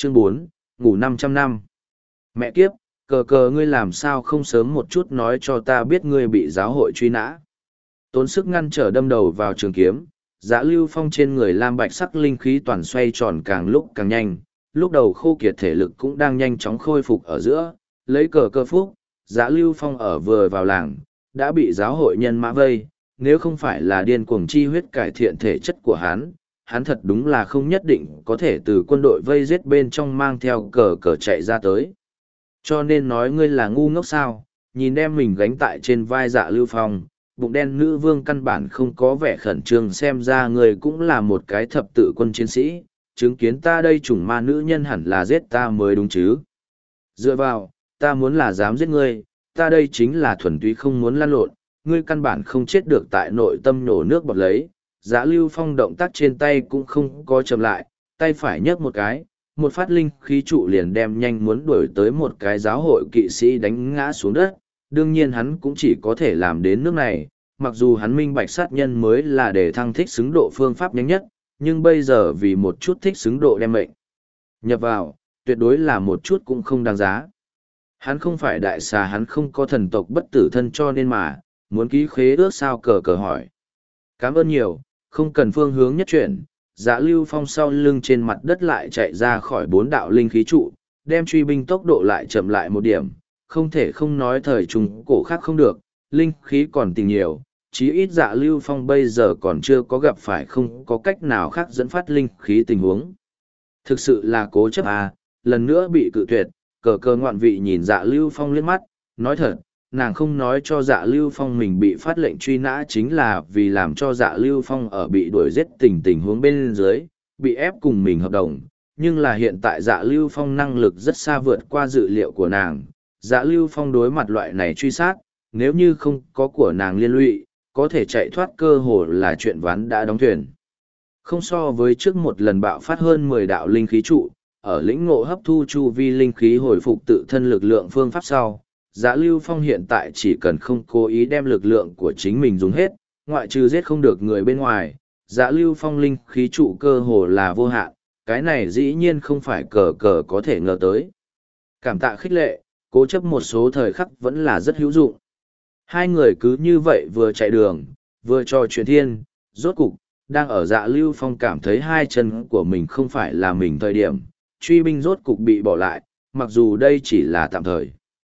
Chương 4, ngủ 500 năm. Mẹ kiếp, cờ cờ ngươi làm sao không sớm một chút nói cho ta biết ngươi bị giáo hội truy nã. Tốn sức ngăn trở đâm đầu vào trường kiếm, Dạ Lưu Phong trên người lam bạch sắc linh khí toàn xoay tròn càng lúc càng nhanh, lúc đầu khô kiệt thể lực cũng đang nhanh chóng khôi phục ở giữa, lấy cờ cơ phúc, Dạ Lưu Phong ở vừa vào làng, đã bị giáo hội nhân mã vây, nếu không phải là điên cuồng chi huyết cải thiện thể chất của hắn thật đúng là không nhất định có thể từ quân đội vây giết bên trong mang theo cờ cờ chạy ra tới. Cho nên nói ngươi là ngu ngốc sao, nhìn đem mình gánh tại trên vai Dạ Lưu Phong, bụng đen nữ vương căn bản không có vẻ khẩn trương, xem ra ngươi cũng là một cái thập tự quân chiến sĩ, chứng kiến ta đây chủng ma nữ nhân hẳn là giết ta mới đúng chứ. Dựa vào, ta muốn là dám giết ngươi, ta đây chính là thuần túy không muốn lăn lộn, ngươi căn bản không chết được tại nội tâm nổ nước bọt lấy. Dạ Lưu Phong động tác trên tay cũng không có chậm lại, tay phải nhấc một cái, một phát linh khí trụ liền đem nhanh muốn đuổi tới một cái giáo hội kỵ sĩ đánh ngã xuống đất. Đương nhiên hắn cũng chỉ có thể làm đến nước này, mặc dù hắn minh bạch sát nhân mới là để thăng thích xứng độ phương pháp nhanh nhất, nhưng bây giờ vì một chút thích xứng độ đem mệnh nhập vào, tuyệt đối là một chút cũng không đáng giá. Hắn không phải đại xà, hắn không có thần tộc bất tử thân, cho nên mà, muốn ký khế ước sao, cờ cờ hỏi. Cảm ơn nhiều, không cần phương hướng nhất chuyển. Dạ Lưu Phong sau lưng trên mặt đất lại chạy ra khỏi 4 đạo linh khí trụ, đem truy binh tốc độ lại chậm lại một điểm, không thể không nói thời trung cổ khác không được, linh khí còn tình nhiều, chí ít Dạ Lưu Phong bây giờ còn chưa có gặp phải không có cách nào khác dẫn phát linh khí tình huống. Thực sự là cố chấp à, lần nữa bị cự tuyệt, cờ cờ ngoạn vị nhìn Dạ Lưu Phong liếc mắt, nói thật, nàng không nói cho Dạ Lưu Phong mình bị phát lệnh truy nã chính là vì làm cho Dạ Lưu Phong ở bị đuổi giết tình huống bên dưới, bị ép cùng mình hợp đồng, nhưng là hiện tại Dạ Lưu Phong năng lực rất xa vượt qua dự liệu của nàng. Dạ Lưu Phong đối mặt loại này truy sát, nếu như không có của nàng liên lụy, có thể chạy thoát cơ hồ là chuyện ván đã đóng thuyền. Không so với trước một lần bạo phát hơn 10 đạo linh khí trụ, ở lĩnh ngộ hấp thu chu vi linh khí hồi phục tự thân lực lượng phương pháp sau, Dạ Lưu Phong hiện tại chỉ cần không cố ý đem lực lượng của chính mình dùng hết, ngoại trừ giết không được người bên ngoài, Dạ Lưu Phong linh khí trụ cơ hồ là vô hạn, cái này dĩ nhiên không phải cờ cờ có thể ngờ tới. Cảm tạ khích lệ, cố chấp một số thời khắc vẫn là rất hữu dụng. Hai người cứ như vậy vừa chạy đường, vừa trò chuyện thiên, rốt cục, đang ở Dạ Lưu Phong cảm thấy hai chân của mình không phải là mình thời điểm, truy binh rốt cục bị bỏ lại, mặc dù đây chỉ là tạm thời.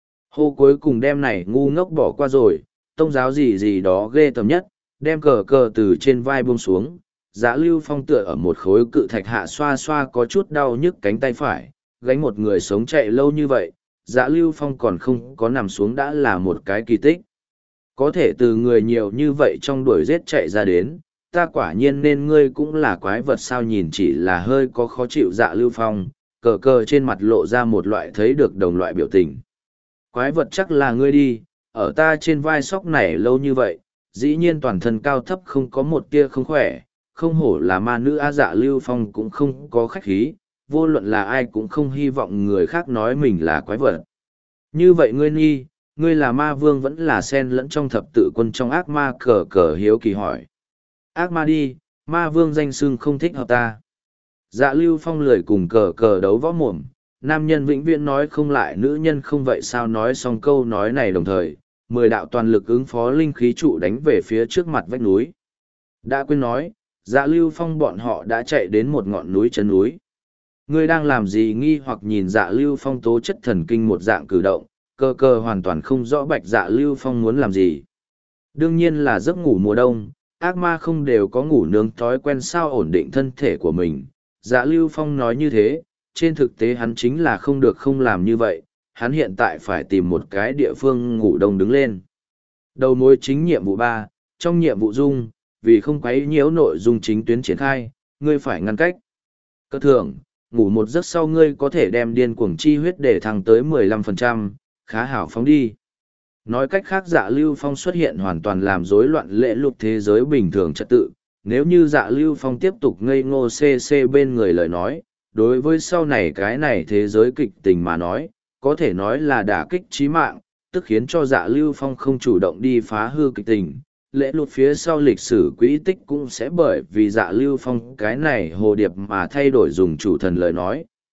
Hô cuối cùng đem này ngu ngốc bỏ qua rồi, tông giáo gì gì đó ghê tầm nhất, đem cờ cờ từ trên vai buông xuống. Dạ Lưu Phong tựa ở một khối cự thạch hạ xoa xoa có chút đau nhức cánh tay phải, gánh một người sống chạy lâu như vậy, Dạ Lưu Phong còn không có nằm xuống đã là một cái kỳ tích. Có thể từ người nhiều như vậy trong đuổi giết chạy ra đến, ta quả nhiên nên ngươi cũng là quái vật sao, nhìn chỉ là hơi có khó chịu Dạ Lưu Phong, cờ cờ trên mặt lộ ra một loại thấy được đồng loại biểu tình. Quái vật chắc là ngươi đi, ở ta trên vai sóc này lâu như vậy, dĩ nhiên toàn thân cao thấp không có một tia không khỏe, không hổ là ma nữ á. Dạ Lưu Phong cũng không có khách khí, vô luận là ai cũng không hy vọng người khác nói mình là quái vật. Như vậy ngươi nghi, ngươi là ma vương vẫn là xen lẫn trong thập tự quân trong ác ma, cờ cờ hiếu kỳ hỏi. Ác ma đi, ma vương danh xưng không thích hợp ta. Dạ Lưu Phong lười cùng cờ cờ đấu võ mồm, nam nhân vĩnh viễn nói không lại nữ nhân không vậy sao, nói xong câu nói này đồng thời, 10 đạo toàn lực ứng phó linh khí trụ đánh về phía trước mặt vách núi. Đã quên nói, Dạ Lưu Phong bọn họ đã chạy đến một ngọn núi chân núi. Ngươi đang làm gì, nghi hoặc nhìn Dạ Lưu Phong tố chất thần kinh một dạng cử động, cờ cờ hoàn toàn không rõ bạch Dạ Lưu Phong muốn làm gì. Đương nhiên là giấc ngủ mùa đông, ác ma không đều có ngủ nướng thói quen sao, ổn định thân thể của mình. Dạ Lưu Phong nói như thế, trên thực tế hắn chính là không được không làm như vậy, hắn hiện tại phải tìm một cái địa phương ngủ đông đứng lên. Đầu mối chính nhiệm vụ 3, trong nhiệm vụ dung, vì không quấy nhiễu nội dung chính tuyến triển khai, ngươi phải ngăn cách. Cơ thưởng, ngủ một giấc sau ngươi có thể đem điên cuồng chi huyết để thăng tới 15%, khá hảo phóng đi. Nói cách khác, Dạ Lưu Phong xuất hiện hoàn toàn làm rối loạn lệ luật thế giới bình thường trật tự. Nếu như Dạ Lưu Phong tiếp tục ngây ngô CC bên người lời nói, đối với sau này cái này thế giới kịch tình mà nói, có thể nói là đả kích chí mạng, tức khiến cho Dạ Lưu Phong không chủ động đi phá hư kịch tình. Lễ luật phía sau lịch sử quỹ tích cũng sẽ bởi vì Dạ Lưu Phong cái này hồ điệp mà thay đổi dùng chủ thần lời nói,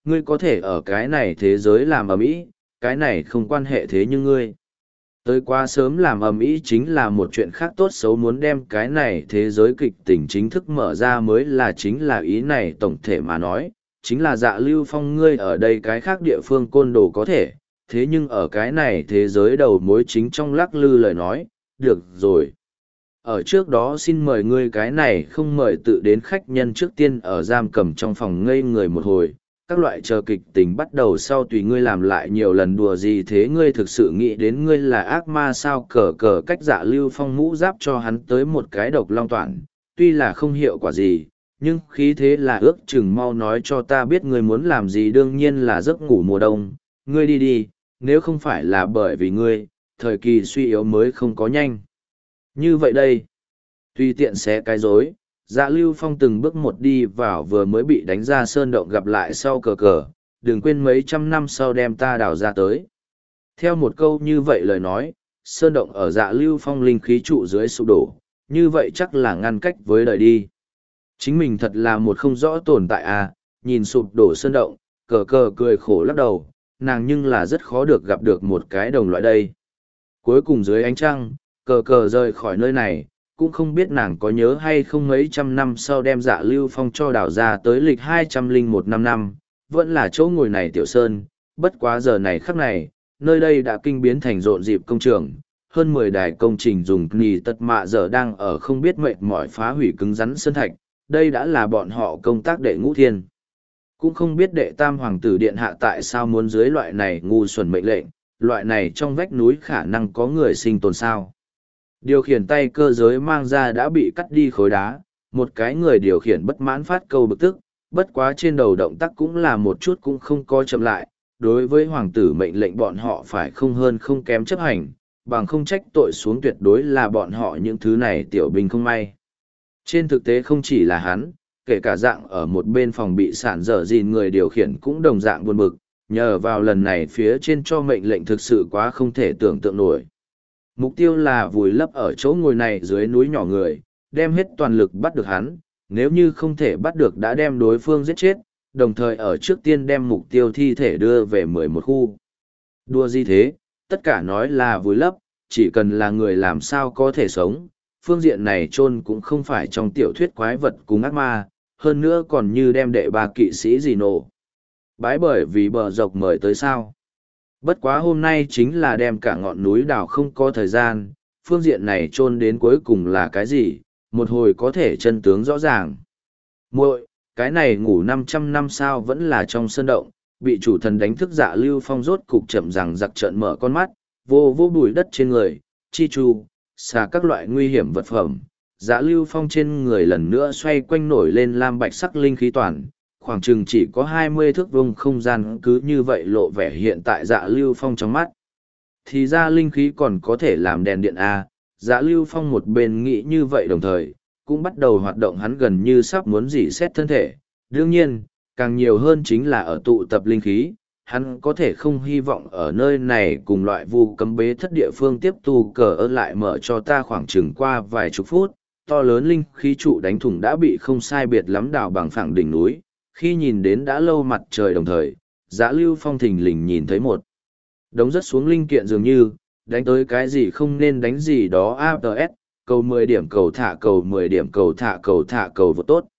ngươi có thể ở cái này thế giới làm ầm ĩ, cái này không quan hệ thế nhưng ngươi. Tới quá sớm làm ầm ĩ chính là một chuyện khác tốt xấu muốn đem cái này thế giới kịch tình chính thức mở ra mới là chính là ý này tổng thể mà nói, chính là Dạ Lưu Phong ngươi ở đây cái khác địa phương côn đồ có thể, thế nhưng ở cái này thế giới đầu mối chính trong lắc lư lời nói, được rồi. Ở trước đó xin mời ngươi cái này không mời tự đến khách nhân trước tiên ở giam cầm trong phòng ngây người một hồi, các loại chờ kịch tình bắt đầu sau tùy ngươi làm lại nhiều lần đùa gì thế ngươi thực sự nghĩ đến ngươi là ác ma sao cờ cờ cách Dạ Lưu Phong mũ giáp cho hắn tới một cái độc long toản, tuy là không hiệu quả gì, nhưng khí thế là ước chừng mau nói cho ta biết ngươi muốn làm gì đương nhiên là giấc ngủ mùa đông, ngươi đi đi, nếu không phải là bởi vì ngươi, thời kỳ suy yếu mới không có nhanh. Như vậy đây, tùy tiện xé cái rối, Dạ Lưu Phong từng bước một đi vào vừa mới bị đánh ra sơn động gặp lại sau cờ cờ, đừng quên mấy trăm năm sau đem ta đào ra tới. Theo một câu như vậy lời nói, sơn động ở Dạ Lưu Phong linh khí trụ dưới sụp đổ, như vậy chắc là ngăn cách với đời đi. Chính mình thật là một không rõ tồn tại à, nhìn sụp đổ sơn động, cờ cờ cười khổ lắc đầu, nàng nhưng là rất khó được gặp được một cái đồng loại đây. Cuối cùng dưới ánh trăng, cờ cờ rời khỏi nơi này, cũng không biết nàng có nhớ hay không mấy trăm năm sau đem Dạ Lưu Phong cho đảo ra tới lịch 201 năm, vẫn là chỗ ngồi này tiểu sơn, bất quá giờ này khắc này, nơi đây đã kinh biến thành rộn dịp công trường, hơn 10 đài công trình dùng nì tật mạ giờ đang ở không biết mệt mỏi phá hủy cứng rắn sơn thạch, đây đã là bọn họ công tác đệ ngũ thiên. Cũng không biết đệ tam hoàng tử điện hạ tại sao muốn dưới loại này ngu xuẩn mệnh lệnh, loại này trong vách núi khả năng có người sinh tồn sao. Điều khiển tay cơ giới mang ra đã bị cắt đi khối đá, một cái người điều khiển bất mãn phát câu bực tức, bất quá trên đầu động tác cũng là một chút cũng không coi chậm lại, đối với hoàng tử mệnh lệnh bọn họ phải không hơn không kém chấp hành, bằng không trách tội xuống tuyệt đối là bọn họ những thứ này tiểu binh không may. Trên thực tế không chỉ là hắn, kể cả dạng ở một bên phòng bị sản dở gìn người điều khiển cũng đồng dạng buồn bực, nhờ vào lần này phía trên cho mệnh lệnh thực sự quá không thể tưởng tượng nổi. Mục tiêu là vùi lấp ở chỗ ngồi này dưới núi nhỏ người, đem hết toàn lực bắt được hắn, nếu như không thể bắt được đã đem đối phương giết chết, đồng thời ở trước tiên đem mục tiêu thi thể đưa về 11 khu. Đùa gì thế, tất cả nói là vùi lấp, chỉ cần là người làm sao có thể sống, phương diện này chôn cũng không phải trong tiểu thuyết quái vật cùng ác ma, hơn nữa còn như đem đệ ba kỵ sĩ gì nổ. Bái bởi vì bờ dọc mời tới sao. Bất quá hôm nay chính là đem cả ngọn núi đào không có thời gian, phương diện này chôn đến cuối cùng là cái gì, một hồi có thể chân tướng rõ ràng. Muội, cái này ngủ 500 năm sao vẫn là trong sơn động, bị chủ thần đánh thức Dạ Lưu Phong rốt cục chậm rằng giặc trợn mở con mắt, vô vô bụi đất trên người, chi chu, xà các loại nguy hiểm vật phẩm. Dạ Lưu Phong trên người lần nữa xoay quanh nổi lên lam bạch sắc linh khí toàn, khoảng chừng chỉ có 20 thước vuông không gian cứ như vậy lộ vẻ hiện tại Dạ Lưu Phong trong mắt. Thì ra linh khí còn có thể làm đèn điện A, Dạ Lưu Phong một bên nghĩ như vậy đồng thời, cũng bắt đầu hoạt động hắn gần như sắp muốn dỉ xét thân thể. Đương nhiên, càng nhiều hơn chính là ở tụ tập linh khí, hắn có thể không hy vọng ở nơi này cùng loại vu cấm bế thất địa phương tiếp tu cờ ơ lại mở cho ta khoảng chừng qua vài chục phút, to lớn linh khí trụ đánh thủng đã bị không sai biệt lắm đào bằng phẳng đỉnh núi, khi nhìn đến đã lâu mặt trời đồng thời, Dạ Lưu Phong thình lình nhìn thấy một đống rất xuống linh kiện dường như, đánh tới cái gì không nên đánh gì đó APS, cầu 10 điểm cầu thả cầu 10 điểm cầu thả cầu vô tốt.